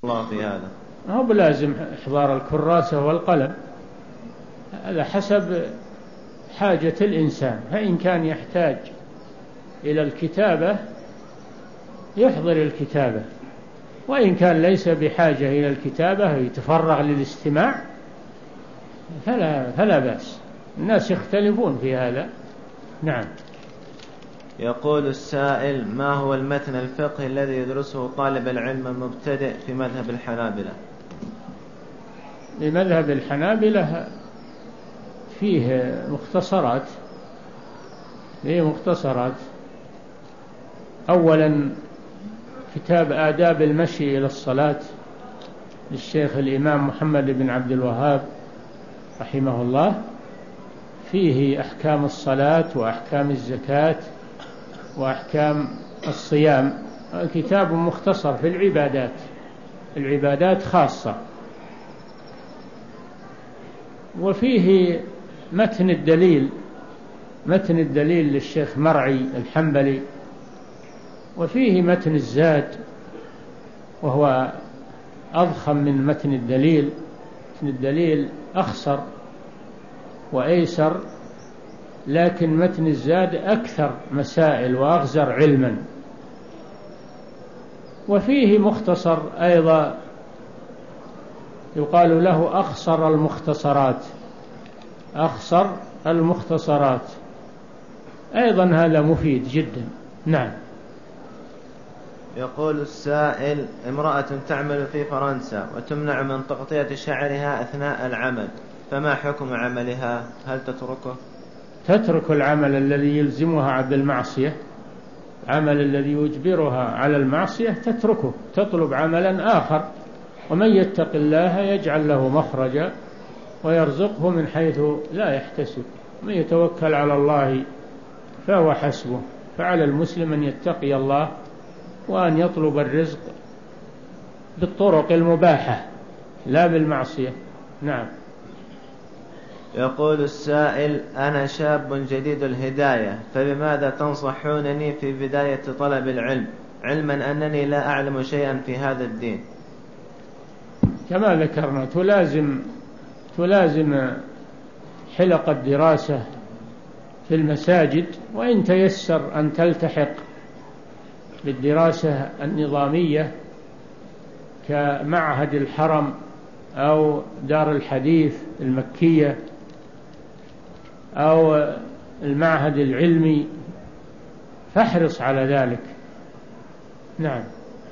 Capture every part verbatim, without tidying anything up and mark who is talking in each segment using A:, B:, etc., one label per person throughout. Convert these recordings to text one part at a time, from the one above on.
A: الله في هذا؟
B: هو بلازم إحضار الكراسة والقلم، هذا حسب حاجة الإنسان، فإن كان يحتاج إلى الكتابة يحضر الكتابة، وإن كان ليس بحاجة إلى الكتابة يتفرغ للاستماع فلا, فلا بأس. الناس يختلفون في هذا. نعم.
A: يقول السائل: ما هو المتن الفقهي الذي يدرسه طالب العلم المبتدئ في مذهب الحنابلة؟
B: لمذهب الحنابلة فيه مختصرات فيه مختصرات أولا كتاب آداب المشي إلى الصلاة للشيخ الإمام محمد بن عبد الوهاب رحمه الله، فيه أحكام الصلاة وأحكام الزكاة وأحكام الصيام، كتاب مختصر في العبادات العبادات خاصة. وفيه متن الدليل متن الدليل للشيخ مرعي الحنبلي، وفيه متن الزاد وهو أضخم من متن الدليل. متن الدليل أخصر وأيسر، لكن متن الزاد أكثر مسائل وأغزر علما. وفيه مختصر أيضا يقال له أخصر المختصرات أخصر المختصرات أيضا هذا مفيد جدا. نعم.
A: يقول السائل: امرأة تعمل في فرنسا وتمنع من تغطية شعرها أثناء العمل، فما حكم عملها؟ هل تتركه؟
B: تترك العمل الذي يلزمها بالمعصية، العمل الذي يجبرها على المعصية تتركه، تطلب عملا آخر. ومن يتق الله يجعل له مخرجا ويرزقه من حيث لا يحتسب، من يتوكل على الله فهو حسبه. فعلى المسلم أن يتقي الله وأن يطلب الرزق بالطرق المباحة لا بالمعصية. نعم.
A: يقول السائل: أنا شاب جديد الهداية، فبماذا تنصحونني في بداية طلب العلم، علما أنني لا أعلم شيئا في هذا الدين؟
B: كما ذكرنا تلازم تلازم حلق الدراسة في المساجد، وإن تيسر أن تلتحق بالدراسة النظامية كمعهد الحرم أو دار الحديث المكية أو المعهد العلمي فاحرص على ذلك. نعم.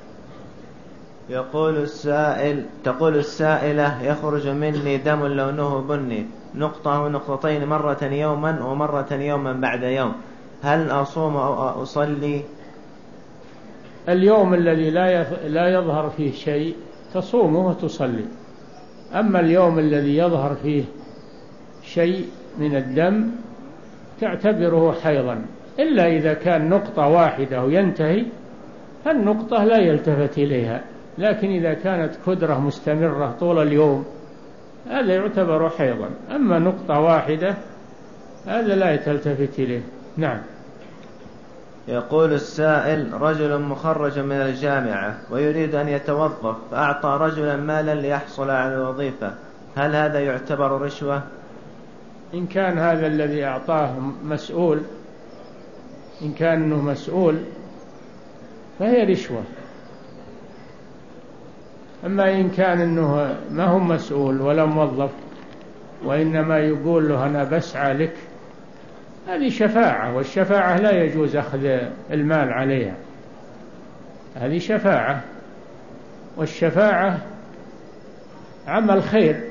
A: يقول السائل تقول السائلة: يخرج مني دم لونه بني، نقطة ونقطتين مرة يوما ومرة يوما بعد يوم، هل أصوم أو أصلي؟
B: اليوم الذي لا يظهر فيه شيء تصومه وتصلي، أما اليوم الذي يظهر فيه شيء من الدم تعتبره حيضا، إلا إذا كان نقطة واحدة وينتهي فالنقطة لا يلتفت إليها، لكن إذا كانت كدرة مستمرة طول اليوم هذا يعتبر حيضا، أما نقطة واحدة هذا لا يتلتفت إليه. نعم.
A: يقول السائل: رجل مخرج من الجامعة ويريد أن يتوظف، فأعطى رجلا مالا ليحصل على الوظيفة، هل هذا يعتبر رشوة؟
B: إن كان هذا الذي أعطاه مسؤول إن كان أنه مسؤول فهي رشوة، أما إن كان أنه ما هو مسؤول ولا موظف وإنما يقول له أنا بسعى لك، هذه شفاعة، والشفاعة لا يجوز أخذ المال عليها، هذه شفاعة، والشفاعة عمل خير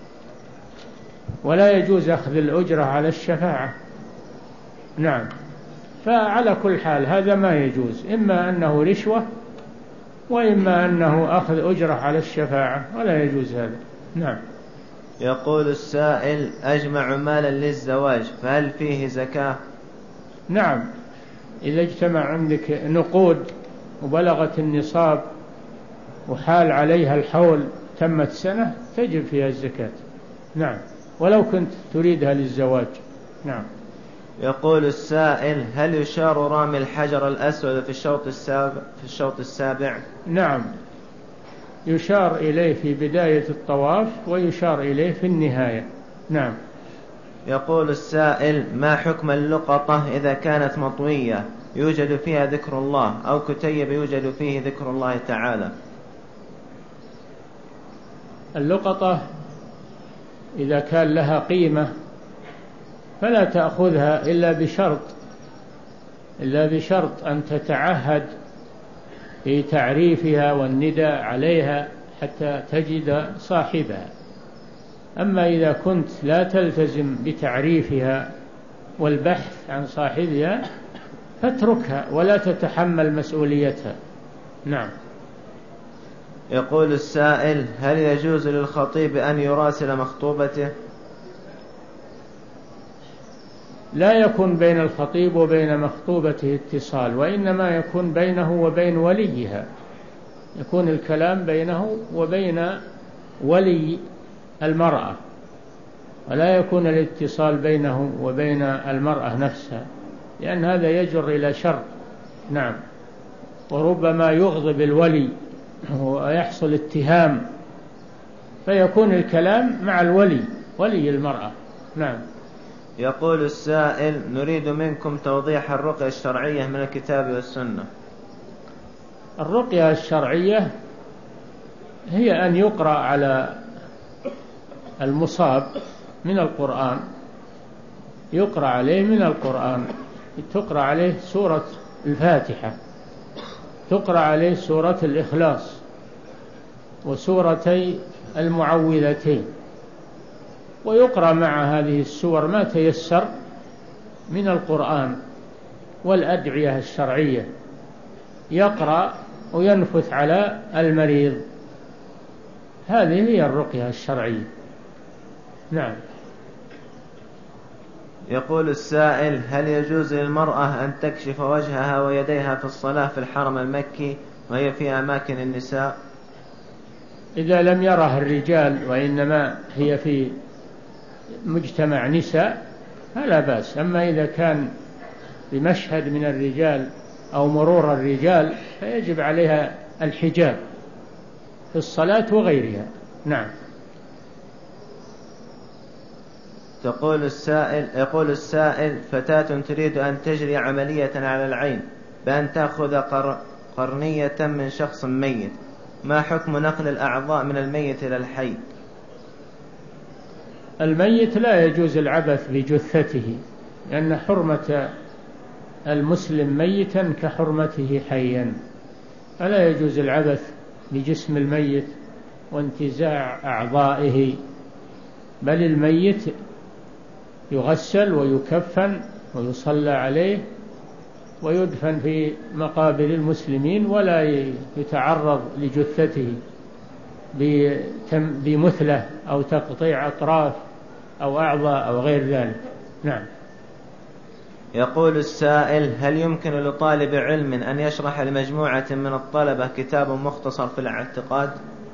B: ولا يجوز أخذ الأجرة على الشفاعة. نعم. فعلى كل حال هذا ما يجوز، إما أنه رشوة وإما أنه أخذ أجرة على الشفاعة، ولا يجوز هذا. نعم.
A: يقول السائل: أجمع مالا للزواج، فهل فيه زكاة؟
B: نعم، إذا اجتمع عندك نقود وبلغت النصاب وحال عليها الحول تمت سنة تجب فيها الزكاة. نعم، ولو كنت تريدها للزواج. نعم.
A: يقول السائل: هل يشار رامي الحجر الأسود في الشوط السابع في الشوط السابع؟
B: نعم، يشار إليه في بداية الطواف ويشار إليه في النهاية. نعم.
A: يقول السائل: ما حكم اللقطة إذا كانت مطوية يوجد فيها ذكر الله، أو كتيب يوجد فيه ذكر الله تعالى؟
B: اللقطة إذا كان لها قيمة فلا تأخذها إلا بشرط إلا بشرط أن تتعهد في تعريفها والنداء عليها حتى تجد صاحبها. أما إذا كنت لا تلتزم بتعريفها والبحث عن صاحبها فاتركها ولا تتحمل مسؤوليتها. نعم.
A: يقول السائل: هل يجوز للخطيب أن يراسل مخطوبته؟
B: لا يكون بين الخطيب وبين مخطوبته اتصال، وإنما يكون بينه وبين وليها، يكون الكلام بينه وبين ولي المرأة، ولا يكون الاتصال بينه وبين المرأة نفسها، لأن هذا يجر إلى شر. نعم. وربما يغضب الولي ويحصل اتهام، فيكون الكلام مع الولي ولي المرأة. نعم.
A: يقول السائل: نريد منكم توضيح الرقية الشرعية من الكتاب والسنة.
B: الرقية الشرعية هي أن يقرأ على المصاب من القرآن، يقرأ عليه من القرآن، تقرأ عليه سورة الفاتحة، تقرأ عليه سورة الإخلاص وسورتي المعوذتين، ويقرأ مع هذه السور ما تيسر من القرآن والأدعية الشرعية، يقرأ وينفث على المريض. هذه هي الرقية الشرعية. نعم.
A: يقول السائل: هل يجوز للمرأة أن تكشف وجهها ويديها في الصلاة في الحرم المكي وهي في أماكن النساء؟
B: إذا لم يرها الرجال وإنما هي في مجتمع نساء فلا بأس. أما إذا كان بمشهد من الرجال أو مرور الرجال فيجب عليها الحجاب في الصلاة وغيرها. نعم.
A: تقول السائل يقول السائل: فتاة تريد أن تجري عملية على العين بأن تأخذ قر... قرنية من شخص ميت، ما حكم نقل الأعضاء من الميت إلى الحي؟
B: الميت لا يجوز العبث بجثته، لأن حرمة المسلم ميتا كحرمته حيا، فلا يجوز العبث بجسم الميت وانتزاع أعضائه، بل الميت يغسل ويكفن ويصلى عليه ويدفن في مقابر المسلمين، ولا يتعرض لجثته بمثلة أو تقطيع أطراف أو أعضاء أو غير ذلك. نعم.
A: يقول السائل: هل يمكن لطالب علم أن يشرح لمجموعة من الطلبة كتاب مختصر في الاعتقاد؟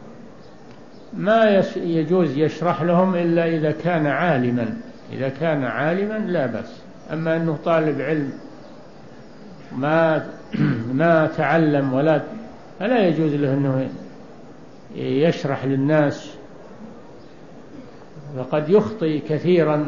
B: ما يجوز يشرح لهم إلا إذا كان عالما، إذا كان عالما لا بأس. أما أنه طالب علم ما ما تعلم ولا فلا يجوز له أنه يشرح للناس، فقد يخطئ كثيرا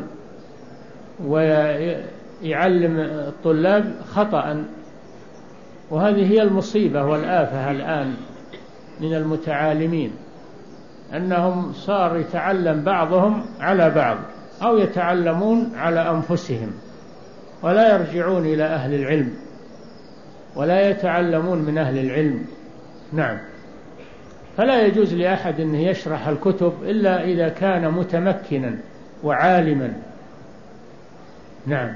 B: ويعلم الطلاب خطأ، وهذه هي المصيبة والآفة الآن من المتعالمين، أنهم صار يتعلم بعضهم على بعض أو يتعلمون على أنفسهم ولا يرجعون إلى أهل العلم ولا يتعلمون من أهل العلم. نعم. فلا يجوز لأحد أن يشرح الكتب إلا إذا كان متمكنا وعالما. نعم.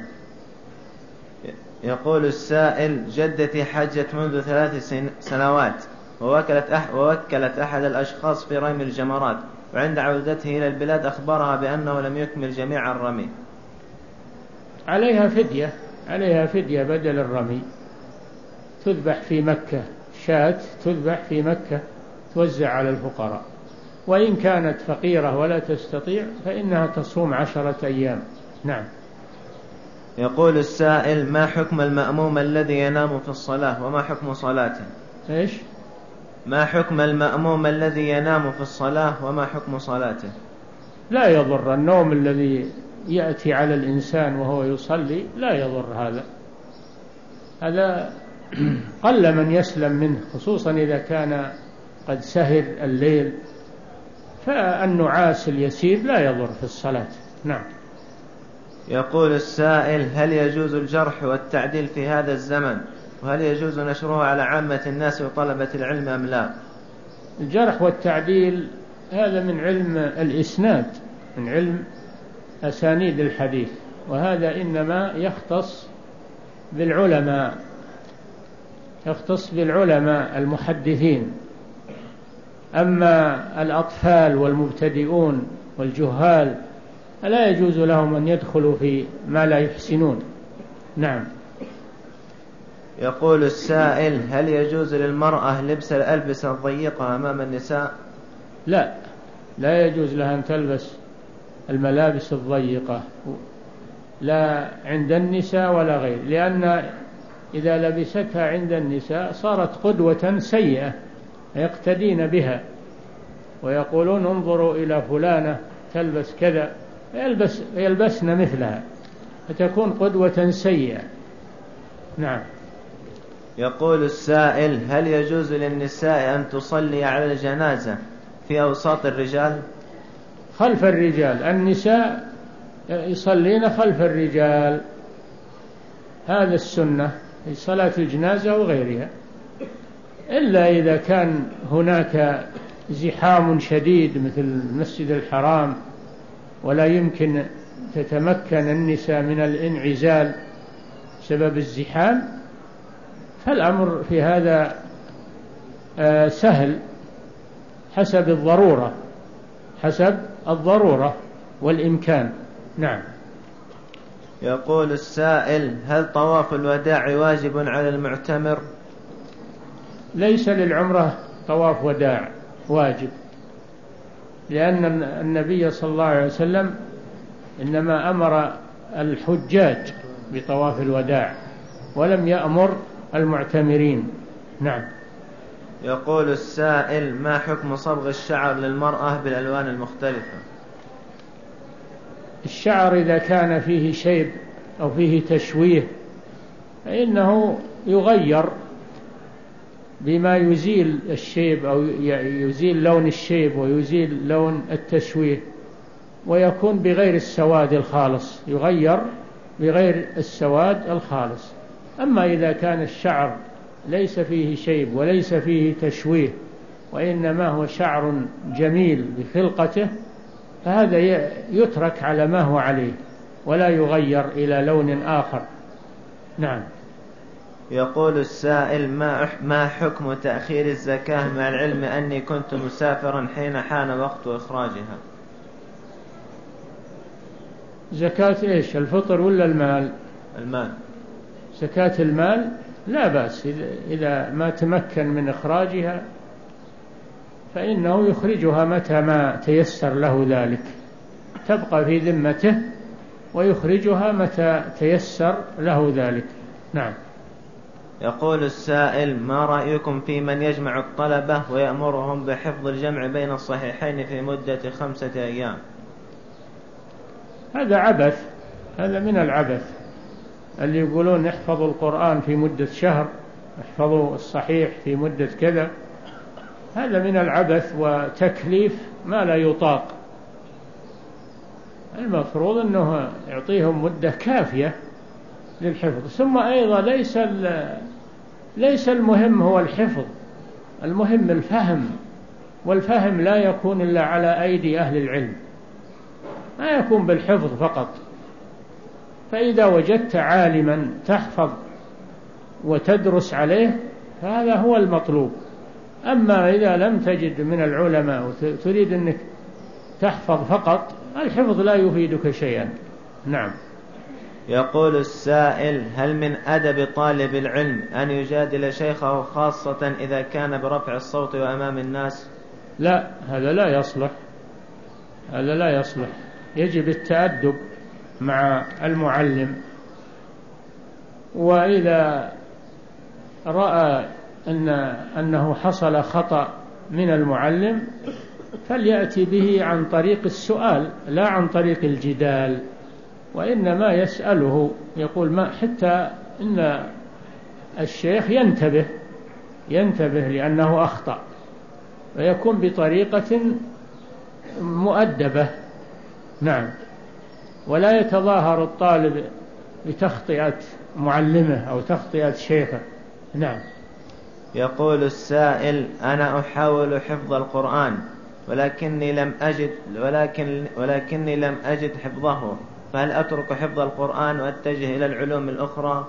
A: يقول السائل: جدتي حجت منذ ثلاث سنوات ووكلت, أح ووكلت أحد الأشخاص في رمي الجمرات، وعند عودته إلى البلاد أخبرها بأنه لم يكمل جميع الرمي.
B: عليها فدية عليها فدية بدل الرمي، تذبح في مكة، شاة تذبح في مكة توزع على الفقراء، وإن كانت فقيرة ولا تستطيع فإنها تصوم عشرة أيام. نعم.
A: يقول السائل: ما حكم المأموم الذي ينام في الصلاة وما حكم صلاته؟
B: إيش؟
A: ما حكم المأموم الذي ينام في الصلاة وما حكم صلاته؟
B: لا يضر النوم الذي يأتي على الإنسان وهو يصلي، لا يضر هذا، هذا قل من يسلم منه، خصوصا إذا كان قد سهر الليل، فالنعاس اليسير لا يضر في الصلاة. نعم.
A: يقول السائل: هل يجوز الجرح والتعديل في هذا الزمن؟ وهل يجوز نشره على عامة الناس وطلبة العلم أم لا؟
B: الجرح والتعديل هذا من علم الإسناد، من علم أسانيد الحديث، وهذا إنما يختص بالعلماء، يختص بالعلماء المحدثين. أما الأطفال والمبتدئون والجهال لا يجوز لهم أن يدخلوا في ما لا يحسنون. نعم.
A: يقول السائل: هل يجوز للمرأة لبس الألبسة الضيقة أمام النساء؟
B: لا، لا يجوز لها أن تلبس الملابس الضيقة، لا عند النساء ولا غير، لأن إذا لبستها عند النساء صارت قدوة سيئة يقتدين بها، ويقولون انظروا إلى فلانة تلبس كذا، يلبس يلبسن مثلها، فتكون قدوة سيئة. نعم.
A: يقول السائل: هل يجوز للنساء أن تصلي على الجنازة في أوساط الرجال؟
B: خلف الرجال، النساء يصلين خلف الرجال، هذا السنة في صلاة الجنازة وغيرها، إلا إذا كان هناك زحام شديد مثل المسجد الحرام ولا يمكن تتمكن النساء من الانعزال بسبب الزحام، فالأمر في هذا سهل حسب الضرورة، حسب الضرورة والإمكان. نعم.
A: يقول السائل: هل طواف الوداع واجب على المعتمر؟
B: ليس للعمرة طواف وداع واجب، لأن النبي صلى الله عليه وسلم إنما أمر الحجاج بطواف الوداع ولم يأمر المعتمرين. نعم.
A: يقول السائل: ما حكم صبغ الشعر للمرأة بالألوان المختلفة؟
B: الشعر إذا كان فيه شيب أو فيه تشويه فإنه يغير بما يزيل الشيب أو يزيل لون الشيب ويزيل لون التشويه، ويكون بغير السواد الخالص، يغير بغير السواد الخالص. أما إذا كان الشعر ليس فيه شيب وليس فيه تشويه وإنما هو شعر جميل بخلقته، فهذا يترك على ما هو عليه ولا يغير إلى لون آخر. نعم.
A: يقول السائل: ما حكم تأخير الزكاة مع العلم أني كنت مسافرا حين حان وقت إخراجها؟
B: زكاة إيش، الفطر ولا المال؟
A: المال.
B: زكاة المال لا بأس، إذا ما تمكن من إخراجها فإنه يخرجها متى ما تيسر له ذلك، تبقى في ذمته ويخرجها متى تيسر له ذلك. نعم.
A: يقول السائل: ما رأيكم في من يجمع الطلبة ويأمرهم بحفظ الجمع بين الصحيحين في مدة خمسة أيام؟
B: هذا عبث، هذا من العبث، اللي يقولون احفظوا القرآن في مدة شهر، احفظوا الصحيح في مدة كذا، هذا من العبث وتكليف ما لا يطاق. المفروض أنه يعطيهم مدة كافية للحفظ. ثم أيضا ليس ليس المهم هو الحفظ، المهم الفهم، والفهم لا يكون إلا على أيدي أهل العلم، ما يكون بالحفظ فقط. فإذا وجدت عالما تحفظ وتدرس عليه فهذا هو المطلوب. أما إذا لم تجد من العلماء وتريد أنك تحفظ فقط، الحفظ لا يفيدك شيئا. نعم.
A: يقول السائل: هل من أدب طالب العلم أن يجادل شيخه خاصة إذا كان برفع الصوت وأمام الناس؟
B: لا، هذا لا يصلح، هذا لا يصلح. يجب التأدب مع المعلم، وإذا رأى أن أنه حصل خطأ من المعلم فليأتي به عن طريق السؤال لا عن طريق الجدال، وإنما يسأله يقول ما حتى إن الشيخ ينتبه ينتبه لأنه أخطأ، ويكون بطريقة مؤدبة. نعم، ولا يتظاهر الطالب بتخطئة معلمه أو تخطئة شيخه. نعم.
A: يقول السائل: أنا أحاول حفظ القرآن ولكني لم أجد ولكن ولكني لم أجد حفظه، فهل أترك حفظ القرآن وأتجه إلى العلوم الأخرى؟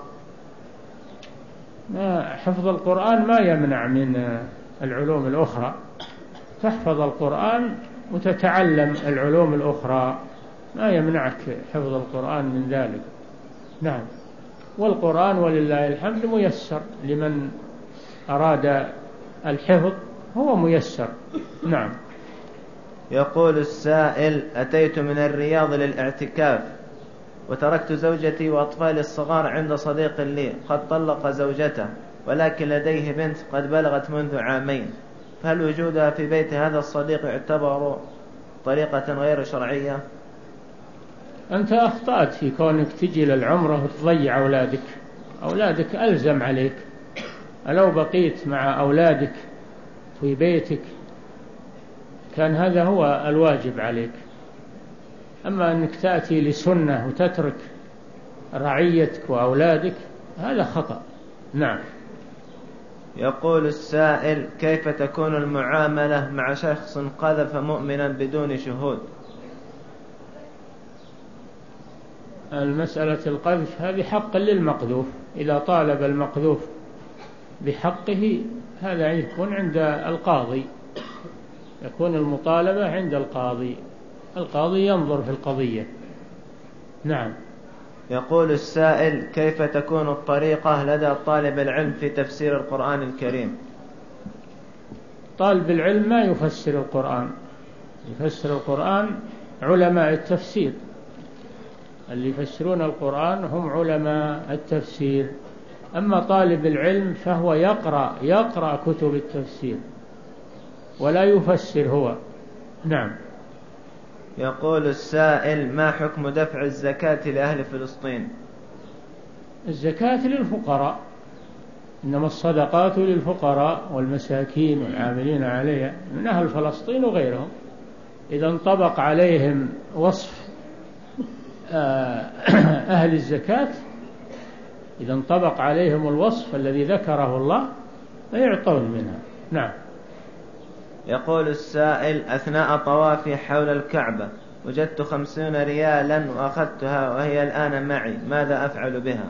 B: ما حفظ القرآن ما يمنع من العلوم الأخرى، تحفظ القرآن وتتعلم العلوم الأخرى، ما يمنعك حفظ القرآن من ذلك. نعم، والقرآن ولله الحمد ميسر لمن أراد الحفظ، هو ميسر. نعم.
A: يقول السائل: أتيت من الرياض للاعتكاف وتركت زوجتي وأطفالي الصغار عند صديق لي قد طلق زوجته، ولكن لديه بنت قد بلغت منذ عامين، فهل وجودها في بيت هذا الصديق يعتبر طريقة غير شرعية؟
B: أنت أخطأت في كونك تجي للعمرة وتضيع أولادك، أولادك ألزم عليك، ألو بقيت مع أولادك في بيتك كان هذا هو الواجب عليك. أما أنك تأتي لسنة وتترك رعيتك وأولادك هذا خطأ. نعم.
A: يقول السائل: كيف تكون المعاملة مع شخص قذف مؤمنا بدون شهود؟
B: المسألة القذف هذه حق للمقذوف، إذا طالب المقذوف بحقه هذا يكون عند القاضي، يكون المطالبة عند القاضي، القاضي ينظر في القضية. نعم.
A: يقول السائل: كيف تكون الطريقة لدى طالب العلم في تفسير القرآن الكريم؟
B: طالب العلم ما يفسر القرآن، يفسر القرآن علماء التفسير، اللي يفسرون القرآن هم علماء التفسير. أما طالب العلم فهو يقرأ يقرأ كتب التفسير ولا يفسر هو. نعم.
A: يقول السائل: ما حكم دفع الزكاة لأهل فلسطين؟
B: الزكاة للفقراء، إنما الصدقات للفقراء والمساكين والعاملين عليها من أهل فلسطين وغيرهم. إذا انطبق عليهم وصف أهل الزكاة، إذا انطبق عليهم الوصف الذي ذكره الله فيعطون منها. نعم.
A: يقول السائل: أثناء طوافي حول الكعبة وجدت خمسين ريالا وأخذتها وهي الآن معي، ماذا أفعل بها؟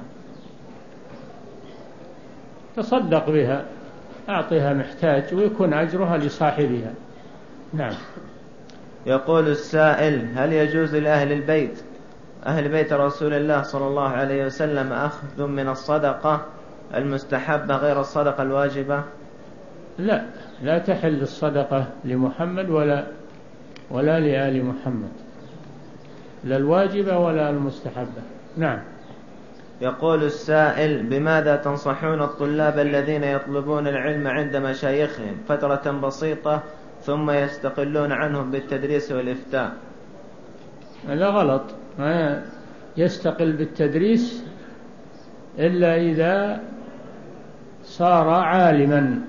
B: تصدق بها، أعطيها محتاج ويكون أجرها لصاحبها. نعم.
A: يقول السائل: هل يجوز لأهل البيت أهل بيت رسول الله صلى الله عليه وسلم أخذ من الصدقة المستحبة غير الصدقة الواجبة؟
B: لا، لا تحل الصدقة لمحمد ولا ولا لآل محمد، لا الواجبة ولا المستحبة. نعم.
A: يقول السائل: بماذا تنصحون الطلاب الذين يطلبون العلم عند مشايخهم فترة بسيطة ثم يستقلون عنهم بالتدريس والإفتاء؟
B: هذا غلط، ما يستقل بالتدريس إلا إذا صار عالما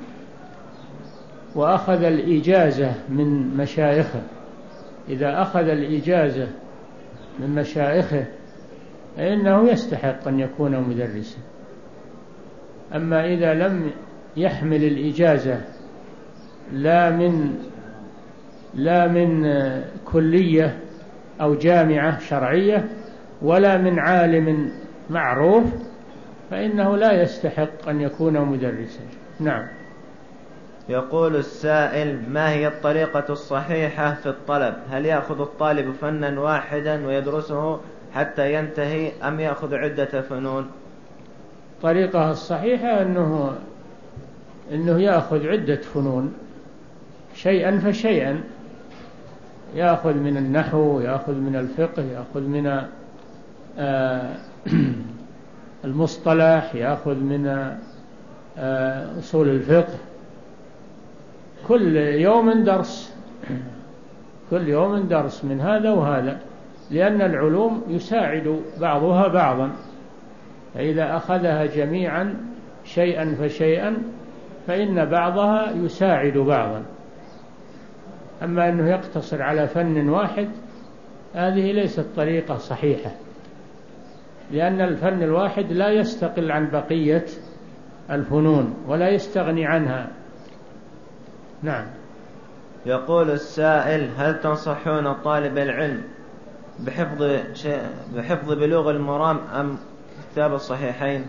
B: وأخذ الإجازة من مشايخه. إذا أخذ الإجازة من مشايخه فإنه يستحق أن يكون مدرسا. أما إذا لم يحمل الإجازة لا من لا من كلية أو جامعة شرعية ولا من عالم معروف فإنه لا يستحق أن يكون مدرسا. نعم.
A: يقول السائل: ما هي الطريقة الصحيحة في الطلب؟ هل يأخذ الطالب فنا واحدا ويدرسه حتى ينتهي أم يأخذ عدة فنون؟
B: الطريقة الصحيحة أنه أنه يأخذ عدة فنون شيئا فشيئا، يأخذ من النحو، يأخذ من الفقه، يأخذ من المصطلح، يأخذ من أصول الفقه، كل يوم درس، كل يوم درس من هذا وهذا، لأن العلوم يساعد بعضها بعضا، فإذا أخذها جميعا شيئا فشيئا فإن بعضها يساعد بعضا. أما أنه يقتصر على فن واحد هذه ليست طريقة صحيحة، لأن الفن الواحد لا يستقل عن بقية الفنون ولا يستغني عنها. نعم.
A: يقول السائل: هل تنصحون طالب العلم بحفظ بحفظ بلوغ المرام أم كتاب الصحيحين؟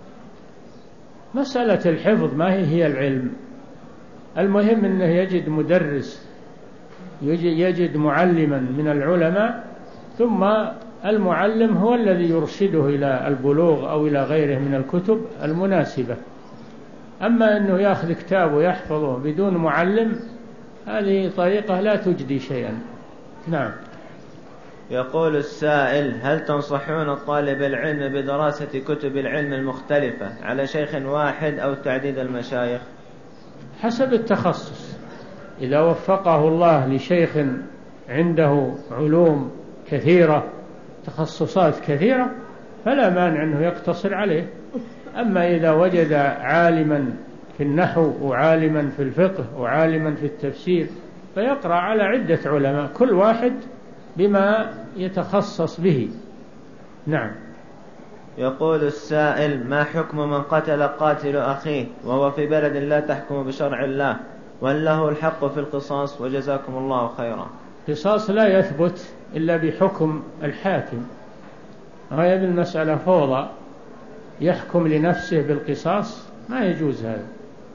B: مسألة الحفظ ما هي هي العلم، المهم أنه يجد مدرس، يجد معلما من العلماء، ثم المعلم هو الذي يرشده إلى البلوغ أو إلى غيره من الكتب المناسبة. أما أنه يأخذ كتاب ويحفظه بدون معلم هذه طريقة لا تجدي شيئا. نعم.
A: يقول السائل: هل تنصحون طالب العلم بدراسة كتب العلم المختلفة على شيخ واحد أو تعديد المشايخ؟
B: حسب التخصص، إذا وفقه الله لشيخ عنده علوم كثيرة، تخصصات كثيرة، فلا مانع أنه يقتصر عليه. أما إذا وجد عالما في النحو وعالما في الفقه وعالما في التفسير فيقرأ على عدة علماء، كل واحد بما يتخصص به. نعم.
A: يقول السائل: ما حكم من قتل قاتل أخيه وهو في بلد لا تحكم بشرع الله، وهل له الحق في القصاص؟ وجزاكم الله خيرا.
B: القصاص لا يثبت إلا بحكم الحاكم، هذه المسألة فوضى، يحكم لنفسه بالقصاص، ما يجوز هذا.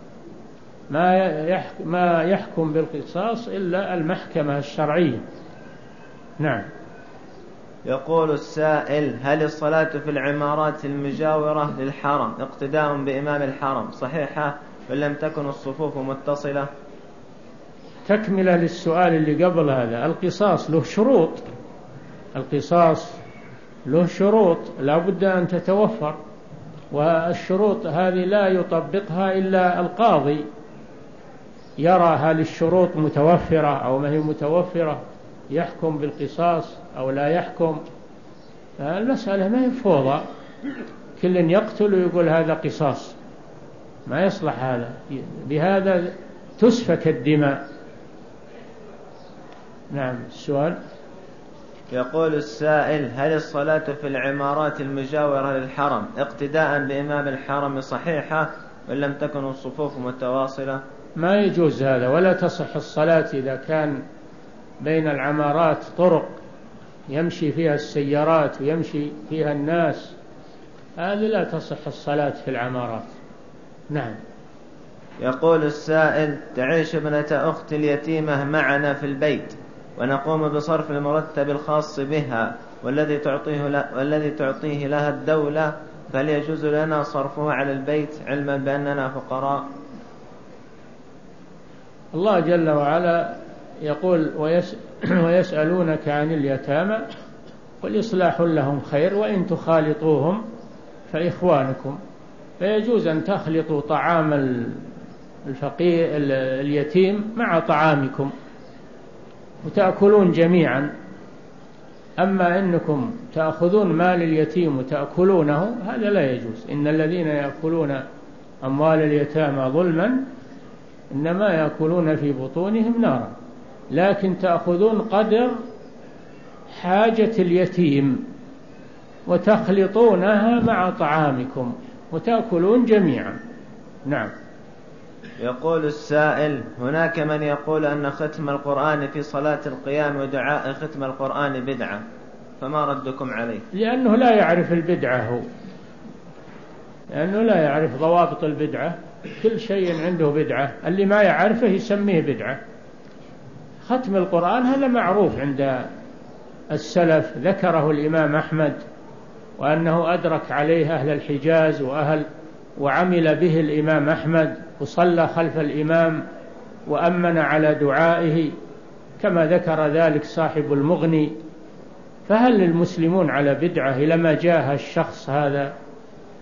B: ما يحكم بالقصاص إلا المحكمة الشرعية. نعم.
A: يقول السائل: هل الصلاة في العمارات المجاورة للحرم اقتداء بإمام الحرم صحيحة وإن لم تكن الصفوف متصلة؟
B: تكملة للسؤال اللي قبل هذا، القصاص له شروط، القصاص له شروط لا بد أن تتوفر، والشروط هذه لا يطبقها إلا القاضي، يرى هل الشروط متوفرة أو ما هي متوفرة، يحكم بالقصاص أو لا يحكم. المسألة ما هي فوضى كل يقتل ويقول هذا قصاص، ما يصلح هذا، بهذا تسفك الدماء. نعم. السؤال.
A: يقول السائل: هل الصلاة في العمارات المجاورة للحرم اقتداء بإمام الحرم صحيحة وإن لم تكن الصفوف متواصلة؟
B: ما يجوز هذا، ولا تصح الصلاة إذا كان بين العمارات طرق يمشي فيها السيارات ويمشي فيها الناس، هذه لا تصح الصلاة في العمارات. نعم.
A: يقول السائل: تعيش ابنة أخت اليتيمة معنا في البيت ونقوم بصرف المرتب الخاص بها والذي تعطيه, ل... والذي تعطيه لها الدولة، فهل يجوز لنا صرفه على البيت علما بأننا فقراء؟
B: الله جل وعلا يقول: ويس... ويسألونك عن اليتامى قل إصلاح لهم خير وإن تخالطوهم فإخوانكم. فيجوز أن تخلطوا طعام الفقير اليتيم مع طعامكم وتأكلون جميعا. أما إنكم تأخذون مال اليتيم وتأكلونه هذا لا يجوز. إن الذين يأكلون أموال اليتامى ظلما إنما يأكلون في بطونهم نارا. لكن تأخذون قدر حاجة اليتيم وتخلطونها مع طعامكم وتأكلون جميعا. نعم.
A: يقول السائل: هناك من يقول أن ختم القرآن في صلاة القيام ودعاء ختم القرآن بدعة، فما ردكم عليه؟
B: لأنه لا يعرف البدعة، هو لأنه لا يعرف ضوابط البدعة، كل شيء عنده بدعة، اللي ما يعرفه يسميه بدعة. ختم القرآن هذا معروف عند السلف، ذكره الإمام أحمد وأنه أدرك عليه أهل الحجاز وأهل وعمل به الإمام أحمد وصلى خلف الإمام وأمن على دعائه كما ذكر ذلك صاحب المغني. فهل المسلمون على بدعة لما جاء الشخص هذا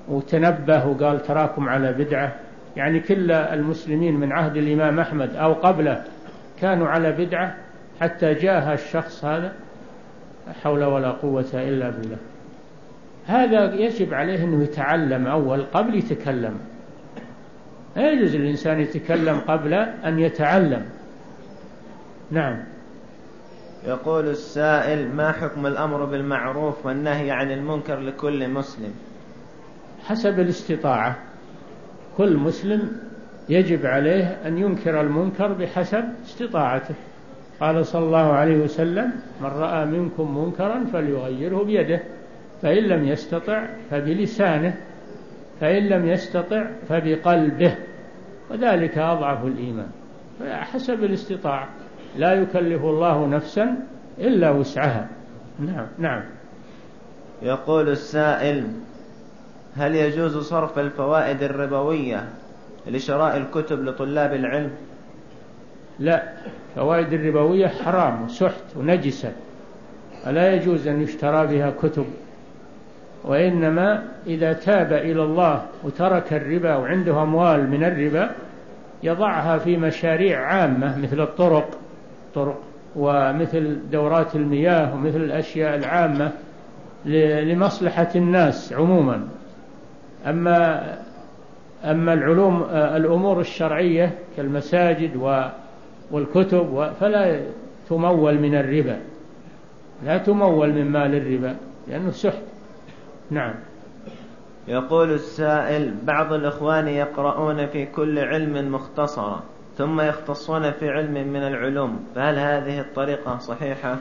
B: وتنبه وقال تراكم على بدعة، يعني كل المسلمين من عهد الإمام أحمد أو قبله كانوا على بدعة حتى جاء الشخص هذا، لا حول ولا قوة إلا بالله. هذا يجب عليه أنه يتعلم أول قبل يتكلم. لا يجوز الإنسان يتكلم قبل أن يتعلم. نعم.
A: يقول السائل: ما حكم الأمر بالمعروف والنهي عن المنكر لكل مسلم؟
B: حسب الاستطاعة، كل مسلم يجب عليه أن ينكر المنكر بحسب استطاعته. قال صلى الله عليه وسلم: من رأى منكم منكرا فليغيره بيده، فإن لم يستطع فبلسانه، فإن لم يستطع فبقلبه، وذلك أضعف الإيمان. حسب الاستطاعة، لا يكلف الله نفسا إلا وسعها. نعم. نعم.
A: يقول السائل: هل يجوز صرف الفوائد الربوية لشراء الكتب لطلاب العلم؟
B: لا، فوائد الربوية حرام وسحت ونجسة، ولا يجوز أن يشترى بها كتب، وإنما إذا تاب إلى الله وترك الربا وعنده أموال من الربا يضعها في مشاريع عامة مثل الطرق طرق ومثل دورات المياه ومثل الأشياء العامة لمصلحة الناس عموما. أما أما العلوم الأمور الشرعية كالمساجد والكتب فلا تمول من الربا، لا تمول من مال الربا لأنه سحت. نعم.
A: يقول السائل: بعض الإخوان يقرؤون في كل علم مختصرا ثم يختصون في علم من العلوم، فهل هذه الطريقة صحيحة؟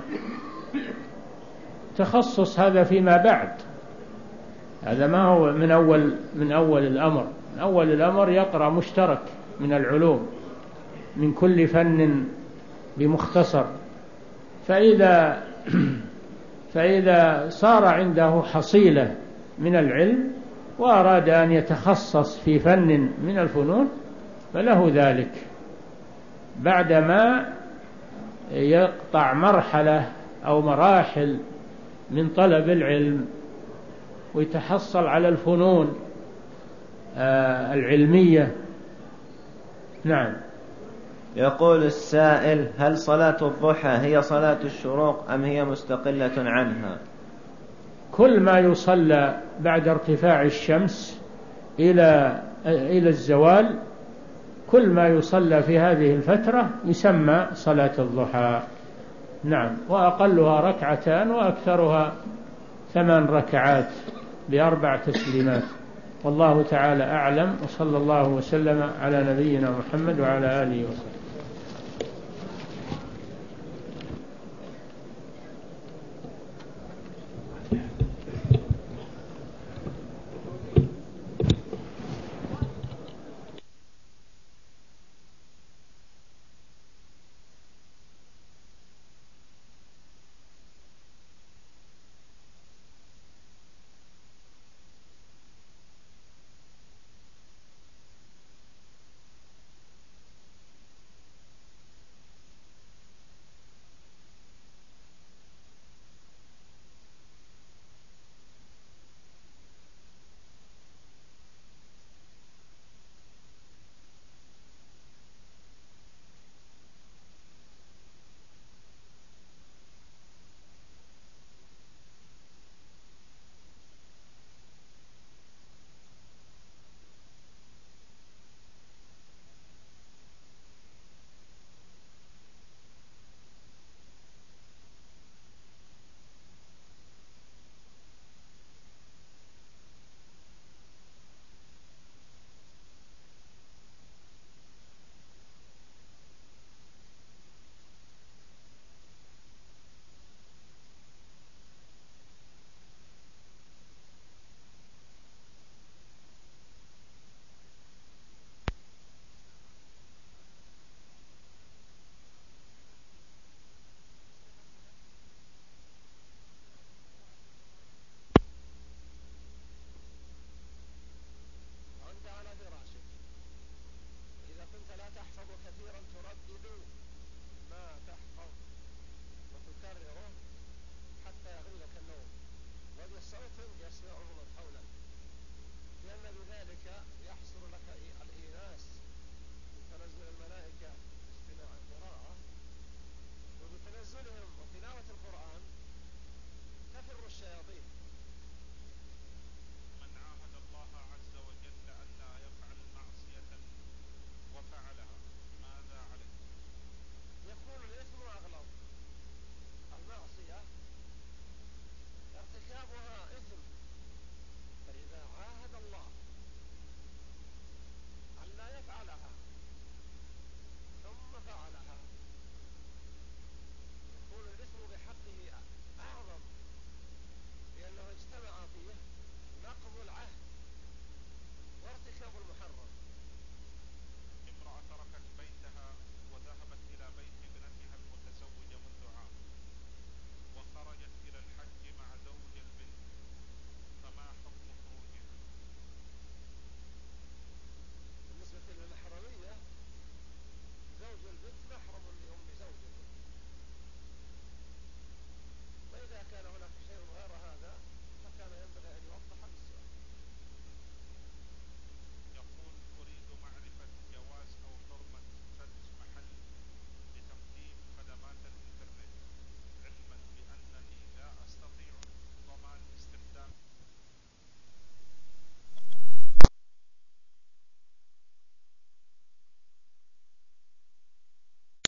B: تخصص هذا فيما بعد، هذا ما هو من أول من أول الأمر. من أول الأمر يقرأ مشترك من العلوم من كل فن بمختصر، فإذا فإذا صار عنده حصيلة من العلم وأراد أن يتخصص في فن من الفنون فله ذلك، بعدما يقطع مرحلة أو مراحل من طلب العلم ويتحصل على الفنون العلمية. نعم.
A: يقول السائل: هل صلاة الضحى هي صلاة الشروق أم هي مستقلة عنها؟
B: كل ما يصلى بعد ارتفاع الشمس إلى إلى الزوال، كل ما يصلى في هذه الفترة يسمى صلاة الضحى. نعم. وأقلها ركعتان وأكثرها ثمان ركعات بأربع تسليمات. والله تعالى أعلم، وصلى الله وسلم على نبينا محمد وعلى آله وصحبه.